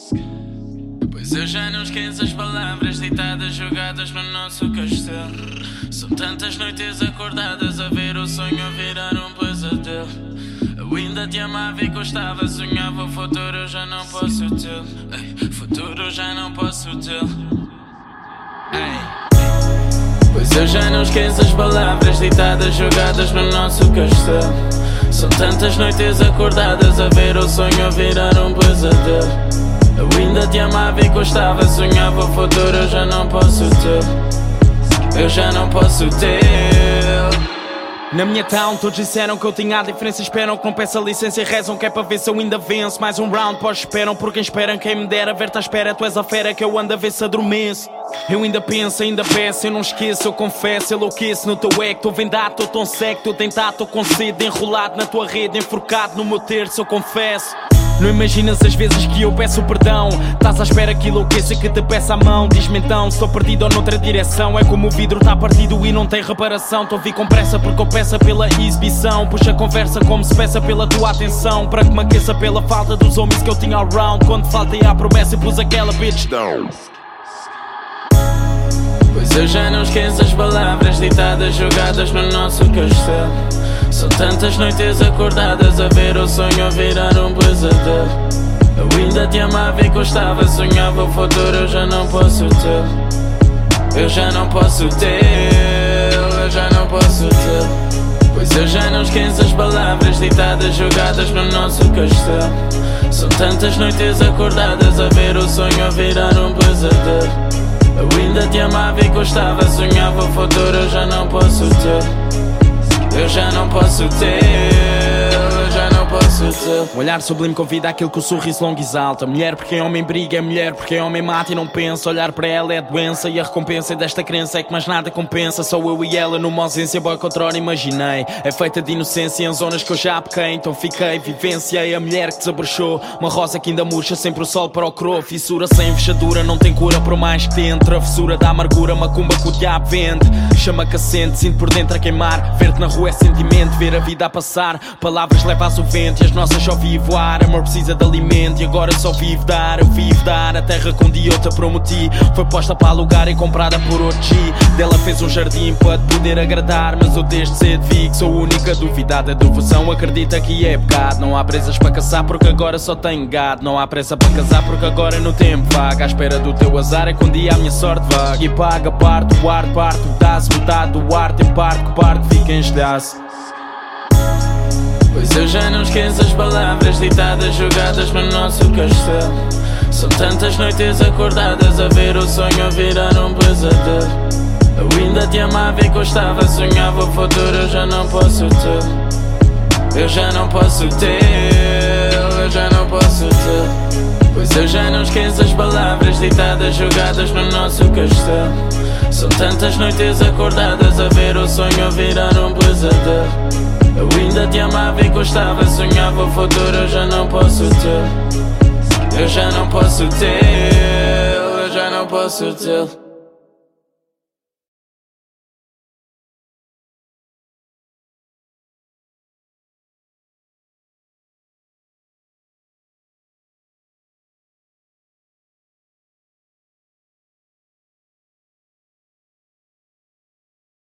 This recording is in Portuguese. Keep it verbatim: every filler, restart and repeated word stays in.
Pois eu já não esqueço as palavras ditadas, jogadas no nosso castelo. São tantas noites acordadas a ver o sonho virar um pesadelo. Eu ainda te amava e gostava, sonhava o futuro, eu já não posso tê-lo. Ei, futuro eu já não posso tê-lo. Pois eu já não esqueço as palavras ditadas, jogadas no nosso castelo. São tantas noites acordadas a ver o sonho virar um pesadelo. Eu ainda te amava e gostava, sonhava o futuro, eu já não posso tê-lo. Eu já não posso tê-lo. Na minha town todos disseram que eu tinha a diferença. Esperam que não peça licença e rezam que é para ver se eu ainda venço. Mais um round pós esperam por quem esperam. Quem me dera ver-te à espera, tu és a fera que eu ando a ver se adormeço. Eu ainda penso, ainda peço, eu não esqueço, eu confesso, eu enlouqueço no teu eco. Estou vendado, estou tão cego, estou tentado, estou com sede. Enrolado na tua rede, enforcado no meu terço, eu confesso. Não imaginas as vezes que eu peço perdão. Estás à espera que enlouqueça e que te peça a mão. Diz-me então, estou perdido ou noutra direção. É como o vidro está partido e não tem reparação. Estou a vir com pressa porque eu peço pela exibição. Puxa a conversa como se peça pela tua atenção. Para que me aqueça pela falta dos homens que eu tinha all round. Quando faltei à promessa e pus aquela bitch down. Pois eu já não esqueço as palavras ditadas, jogadas no nosso castelo. São tantas noites acordadas a ver o sonho virar um pesadelo. Eu ainda te amava e gostava, sonhava o futuro, eu já não posso tê-lo. Eu já não posso tê-lo, eu já não posso tê-lo. Pois eu já não esqueço as palavras ditadas, jogadas no nosso castelo. São tantas noites acordadas a ver o sonho virar um pesadelo. Eu ainda te amava e gostava, sonhava o futuro, eu já não posso tê-lo. Eu já não posso tê-lo, eu já não posso tê-lo. O olhar sublime convida aquilo que o sorriso longo exalta. Mulher porque homem briga, é mulher porque homem mata e não pensa. Olhar para ela é doença e a recompensa desta crença é que mais nada compensa. Só eu e ela numa ausência boa que outrora imaginei. É feita de inocência em zonas que eu já pequei. Então fiquei, vivenciei a mulher que desabrochou. Uma rosa que ainda murcha, sempre o sol procurou. Fissura sem fechadura, não tem cura por mais que tente. Travessura da amargura, macumba que o diabo vende. Chama cacente, sinto por dentro a queimar. Ver-te na rua é sentimento, ver a vida a passar. Palavras levas o vento e as nossas só vi voar. Amor precisa de alimento e agora só vivo dar. Eu vivo dar a terra que um dia eu te prometi. Foi posta para alugar e comprada por outro G. Dela fez um jardim para te poder agradar. Mas eu desde cedo vi que sou a única duvidada. Devoção acredita que é pecado. Não há presas para caçar porque agora só tenho gado. Não há pressa para casar porque agora no tempo vaga. À espera do teu azar é que um dia a minha sorte vaga. E paga parte, o ar parte, o dá-se metade do ar. Tem parte que parte fica em estilhaço. Pois eu já não esqueço as palavras ditadas, jogadas no nosso castelo. São tantas noites acordadas a ver o sonho virar um pesadelo. Eu ainda te amava e gostava, sonhava o futuro, eu já não posso tê-lo. Eu já não posso tê-lo, eu já não posso tê-lo. Pois eu já não esqueço as palavras ditadas, jogadas no nosso castelo. São tantas noites acordadas a ver o sonho virar um pesadelo. Eu ainda te amava e gostava, sonhava o futuro, eu já não posso tê-lo. Eu já não posso tê-lo, eu já não posso tê-lo.